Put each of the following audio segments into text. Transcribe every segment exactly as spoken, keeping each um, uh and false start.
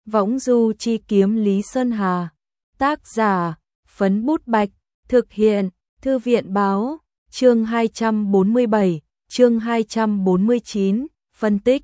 Võng du chi kiếm Lý Sơn Hà. Tác giả, Phấn Bút Bạch. Thực hiện, Thư viện Báo. Chương hai trăm bốn mươi bảy, chương hai trăm bốn mươi chín, phân tích.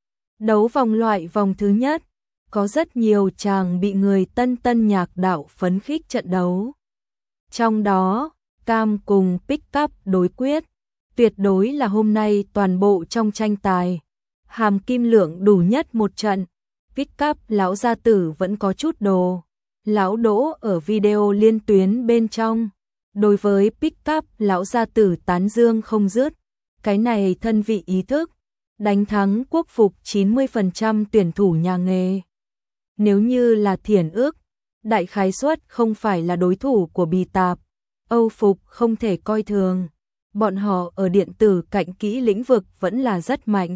Đấu vòng loại vòng thứ nhất, có rất nhiều chàng bị người tân tân nhạc đạo phấn khích trận đấu. Trong đó, Cam cùng Pick Up đối quyết, tuyệt đối là hôm nay toàn bộ trong tranh tài. Hàm kim lượng đủ nhất một trận, Pick Up lão gia tử vẫn có chút đồ. Lão Đỗ ở video liên tuyến bên trong, đối với Pick Up lão gia tử tán dương không dứt, cái này thân vị ý thức, đánh thắng quốc phục chín mươi phần trăm tuyển thủ nhà nghề. Nếu như là thiển ước, đại khái suất không phải là đối thủ của Bì Tạp, Âu Phục không thể coi thường, bọn họ ở điện tử cạnh kỹ lĩnh vực vẫn là rất mạnh.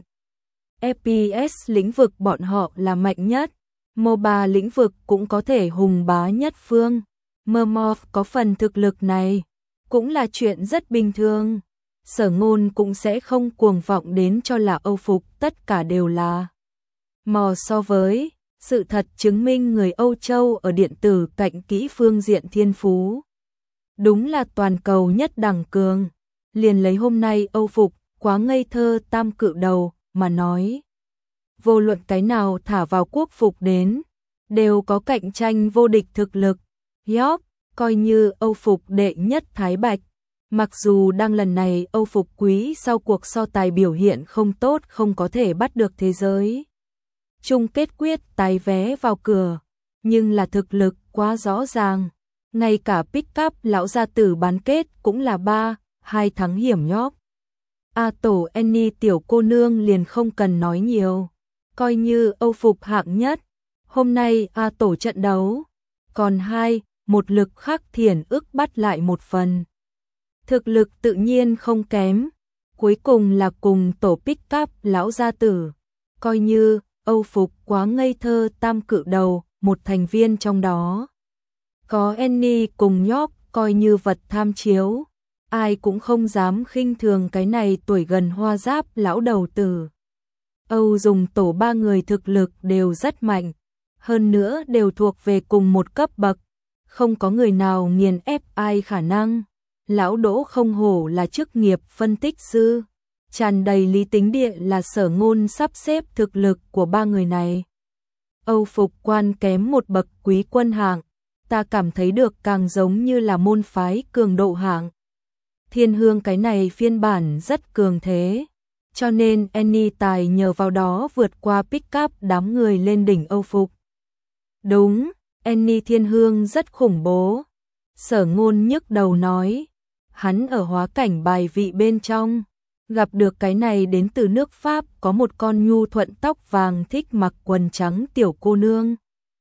ép pê ét lĩnh vực bọn họ là mạnh nhất, MOBA lĩnh vực cũng có thể hùng bá nhất phương. Mermorph có phần thực lực này, cũng là chuyện rất bình thường. Sở Ngôn cũng sẽ không cuồng vọng đến cho là Âu Phục tất cả đều là mò so với, sự thật chứng minh người Âu Châu ở điện tử cạnh kỹ phương diện thiên phú. Đúng là toàn cầu nhất đẳng cường, liền lấy hôm nay Âu Phục, quá ngây thơ tam cự đầu, mà nói. Vô luận cái nào thả vào quốc phục đến, đều có cạnh tranh vô địch thực lực. Yup, coi như Âu Phục đệ nhất Thái Bạch. Mặc dù đang lần này Âu Phục quý sau cuộc so tài biểu hiện không tốt không có thể bắt được thế giới chung kết quyết tái vé vào cửa, nhưng là thực lực quá rõ ràng. Ngay cả Pick Up lão gia tử bán kết cũng là ba, hai thắng hiểm nhóc. A tổ Annie tiểu cô nương liền không cần nói nhiều, coi như Âu Phục hạng nhất. Hôm nay A tổ trận đấu, còn hai, một lực khắc thiển ức bắt lại một phần. Thực lực tự nhiên không kém, cuối cùng là cùng tổ Pick Up lão gia tử, coi như Âu Phục quá ngây thơ tam cự đầu, một thành viên trong đó. Có Annie cùng York coi như vật tham chiếu, ai cũng không dám khinh thường cái này tuổi gần hoa giáp lão đầu tử. Âu dùng tổ ba người thực lực đều rất mạnh, hơn nữa đều thuộc về cùng một cấp bậc, không có người nào nghiền ép ai khả năng. Lão Đỗ không hổ là chức nghiệp phân tích sư, tràn đầy lý tính địa là Sở Ngôn sắp xếp thực lực của ba người này. Âu Phục quan kém một bậc quý quân hạng, ta cảm thấy được càng giống như là môn phái cường độ hạng. Thiên Hương cái này phiên bản rất cường thế, cho nên Annie tài nhờ vào đó vượt qua Pick Up đám người lên đỉnh Âu Phục. Đúng, Annie Thiên Hương rất khủng bố. Sở Ngôn nhức đầu nói, hắn ở hóa cảnh bài vị bên trong, gặp được cái này đến từ nước Pháp có một con nhu thuận tóc vàng thích mặc quần trắng tiểu cô nương.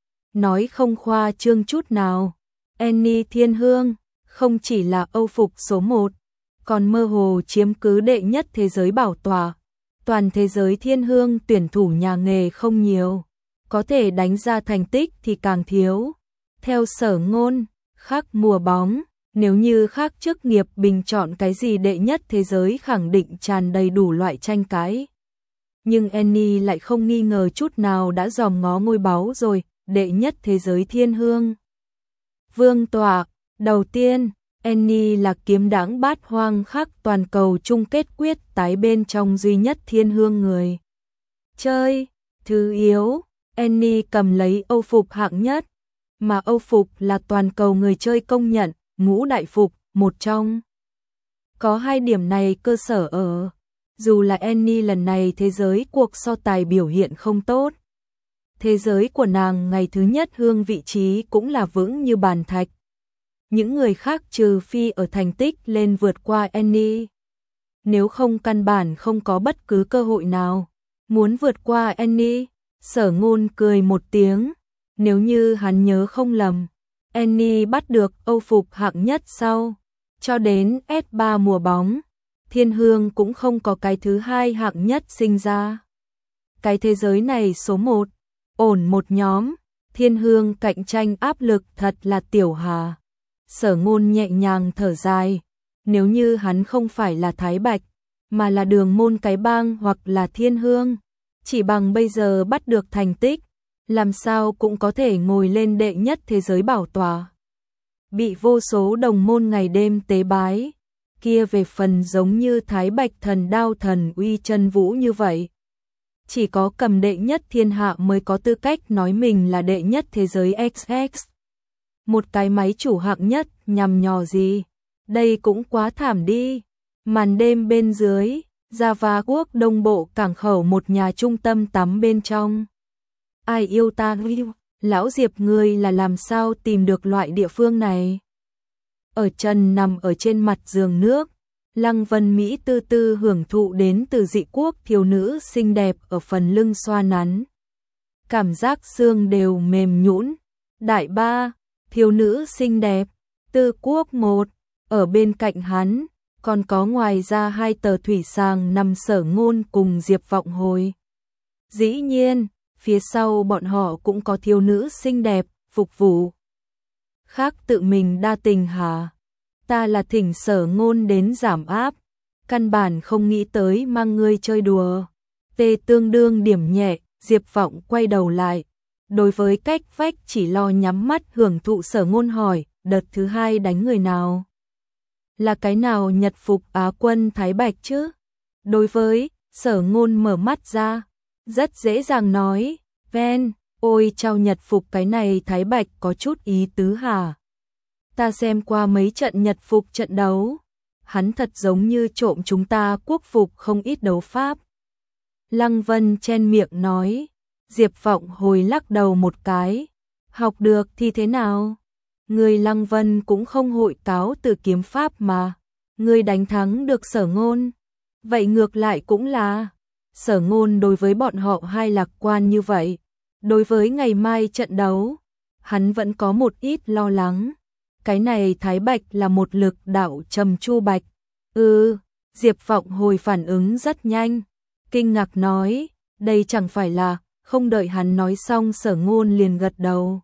Nói không khoa trương chút nào, Annie Thiên Hương không chỉ là Âu Phục số một, còn mơ hồ chiếm cứ đệ nhất thế giới bảo tọa. Toàn thế giới Thiên Hương tuyển thủ nhà nghề không nhiều, có thể đánh ra thành tích thì càng thiếu. Theo Sở Ngôn, khác mùa bóng, nếu như khác chức nghiệp bình chọn cái gì đệ nhất thế giới khẳng định tràn đầy đủ loại tranh cãi. Nhưng Annie lại không nghi ngờ chút nào đã dòm ngó ngôi báu rồi, đệ nhất thế giới Thiên Hương vương tọa. Đầu tiên, Annie là kiếm đãng bát hoang khác toàn cầu chung kết quyết tái bên trong duy nhất Thiên Hương người chơi. Thứ yếu, Annie cầm lấy Âu Phục hạng nhất, mà Âu Phục là toàn cầu người chơi công nhận ngũ đại phục một trong. Có hai điểm này cơ sở ở, dù là Annie lần này thế giới cuộc so tài biểu hiện không tốt, thế giới của nàng ngày thứ nhất hương vị trí cũng là vững như bàn thạch. Những người khác trừ phi ở thành tích lên vượt qua Annie, nếu không căn bản không có bất cứ cơ hội nào. Muốn vượt qua Annie, Sở Ngôn cười một tiếng, nếu như hắn nhớ không lầm, Annie bắt được Âu Phục hạng nhất sau, cho đến ét ba mùa bóng, Thiên Hương cũng không có cái thứ hai hạng nhất sinh ra. Cái thế giới này số một, ổn một nhóm, Thiên Hương cạnh tranh áp lực thật là tiểu hà. Sở Ngôn nhẹ nhàng thở dài, nếu như hắn không phải là Thái Bạch, mà là Đường Môn cái bang hoặc là Thiên Hương, chỉ bằng bây giờ bắt được thành tích, làm sao cũng có thể ngồi lên đệ nhất thế giới bảo tòa. Bị vô số đồng môn ngày đêm tế bái, kia về phần giống như Thái Bạch Thần Đao Thần Uy Chân Vũ như vậy. Chỉ có cầm đệ nhất thiên hạ mới có tư cách nói mình là đệ nhất thế giới ích ích. Một cái máy chủ hạng nhất nhằm nhò gì, đây cũng quá thảm đi. Màn đêm bên dưới, Java quốc đông bộ cảng khẩu một nhà trung tâm tắm bên trong. Ai yêu ta yêu, lão Diệp ngươi là làm sao tìm được loại địa phương này? Ở chân nằm ở trên mặt giường nước, Lăng Vân Mỹ tư tư hưởng thụ đến từ dị quốc thiếu nữ xinh đẹp ở phần lưng xoa nắn. Cảm giác xương đều mềm nhũn. Đại ba, thiếu nữ xinh đẹp, tư quốc một, ở bên cạnh hắn, còn có ngoài ra hai tờ thủy sàng nằm Sở Ngôn cùng Diệp Vọng Hồi. Dĩ nhiên, phía sau bọn họ cũng có thiếu nữ xinh đẹp, phục vụ. Khác tự mình đa tình hả? Ta là thỉnh Sở Ngôn đến giảm áp, căn bản không nghĩ tới mang ngươi chơi đùa. Tê tương đương điểm nhẹ, Diệp Vọng quay đầu lại. Đối với cách vách chỉ lo nhắm mắt hưởng thụ Sở Ngôn hỏi, đợt thứ hai đánh người nào? Là cái nào nhật phục Á quân Thái Bạch chứ? Đối với, Sở Ngôn mở mắt ra, rất dễ dàng nói, ven, ôi trao nhật phục cái này Thái Bạch có chút ý tứ hả? Ta xem qua mấy trận nhật phục trận đấu, hắn thật giống như trộm chúng ta quốc phục không ít đấu pháp. Lăng Vân chen miệng nói, Diệp Vọng Hồi lắc đầu một cái, học được thì thế nào? Người Lăng Vân cũng không hội cáo từ kiếm pháp mà, người đánh thắng được Sở Ngôn. Vậy ngược lại cũng là, Sở Ngôn đối với bọn họ hai lạc quan như vậy, đối với ngày mai trận đấu, hắn vẫn có một ít lo lắng. Cái này Thái Bạch là một lực đạo trầm chu bạch. Ừ, Diệp Vọng Hồi phản ứng rất nhanh, kinh ngạc nói, đây chẳng phải là, không đợi hắn nói xong Sở Ngôn liền gật đầu.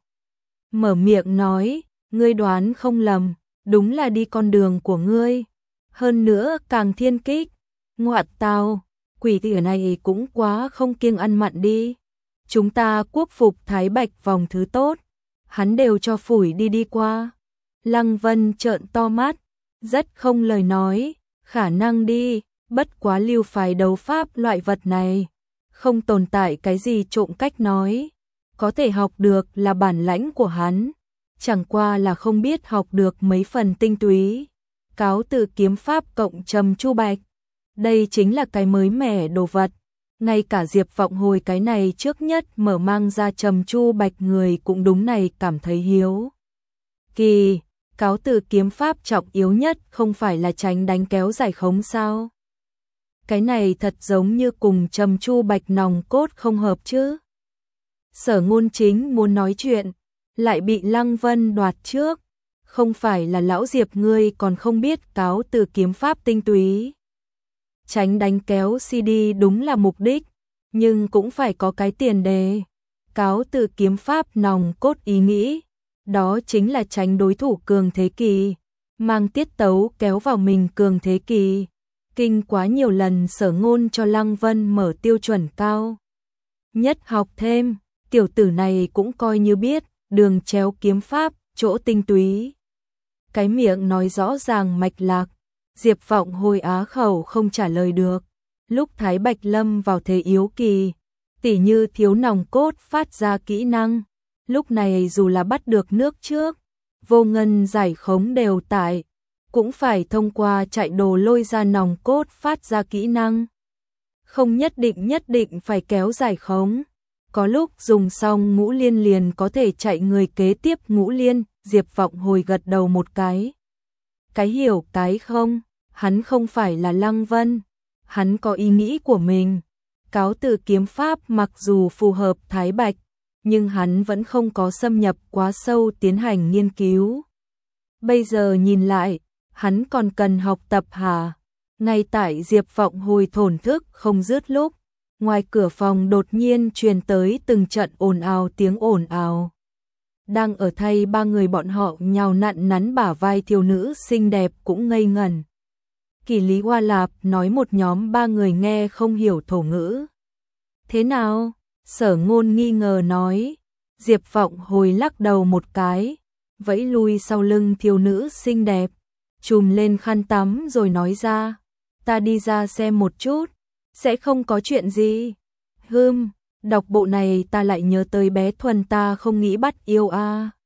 Mở miệng nói, ngươi đoán không lầm, đúng là đi con đường của ngươi. Hơn nữa càng thiên kích, ngoại tao, quỷ tỉa này cũng quá không kiêng ăn mặn đi. Chúng ta quốc phục Thái Bạch vòng thứ tốt, hắn đều cho phủi đi đi qua. Lăng Vân trợn to mắt, rất không lời nói, khả năng đi, bất quá lưu phái đấu pháp loại vật này. Không tồn tại cái gì trộm cách nói, có thể học được là bản lãnh của hắn, chẳng qua là không biết học được mấy phần tinh túy. Cáo từ kiếm pháp cộng trầm chu bạch, đây chính là cái mới mẻ đồ vật. Ngay cả Diệp Vọng Hồi cái này trước nhất mở mang ra trầm chu bạch người cũng đúng này cảm thấy hiếu kỳ. Cáo từ kiếm pháp trọng yếu nhất không phải là tránh đánh kéo giải khống sao? Cái này thật giống như cùng trầm chu bạch nòng cốt không hợp chứ. Sở Ngôn chính muốn nói chuyện, lại bị Lăng Vân đoạt trước. Không phải là lão Diệp ngươi còn không biết cáo từ kiếm pháp tinh túy. Tránh đánh kéo xê đê đúng là mục đích, nhưng cũng phải có cái tiền đề. Cáo từ kiếm pháp nòng cốt ý nghĩ, đó chính là tránh đối thủ cường thế kỳ, mang tiết tấu kéo vào mình cường thế kỳ. Kinh quá nhiều lần Sở Ngôn cho Lăng Vân mở tiêu chuẩn cao nhất học thêm, tiểu tử này cũng coi như biết đường chéo kiếm pháp, chỗ tinh túy. Cái miệng nói rõ ràng mạch lạc, Diệp Vọng Hồi á khẩu không trả lời được. Lúc Thái Bạch lâm vào thế yếu kỳ, tỉ như thiếu nòng cốt phát ra kỹ năng, lúc này dù là bắt được nước trước, vô ngân giải khống đều tại, cũng phải thông qua chạy đồ lôi ra nòng cốt phát ra kỹ năng. Không nhất định nhất định phải kéo giải khống, có lúc dùng xong ngũ liên liền có thể chạy người kế tiếp ngũ liên. Diệp Vọng Hồi gật đầu một cái. Cái hiểu cái không, hắn không phải là Lăng Vân, hắn có ý nghĩ của mình. Cáo từ kiếm pháp mặc dù phù hợp Thái Bạch, nhưng hắn vẫn không có xâm nhập quá sâu tiến hành nghiên cứu. Bây giờ nhìn lại, hắn còn cần học tập hả? Ngay tại Diệp Vọng Hồi thổn thức không dứt lúc, ngoài cửa phòng đột nhiên truyền tới từng trận ồn ào tiếng ồn ào. Đang ở thay ba người bọn họ nhào nặn nắn bả vai thiếu nữ xinh đẹp cũng ngây ngẩn. Kỳ Lý Hoa Lạp nói một nhóm ba người nghe không hiểu thổ ngữ. Thế nào? Sở Ngôn nghi ngờ nói, Diệp Vọng Hồi lắc đầu một cái, vẫy lui sau lưng thiếu nữ xinh đẹp, chùm lên khăn tắm rồi nói ra, ta đi ra xem một chút, sẽ không có chuyện gì. Hừm, đọc bộ này ta lại nhớ tới bé Thuần ta không nghĩ bắt yêu a.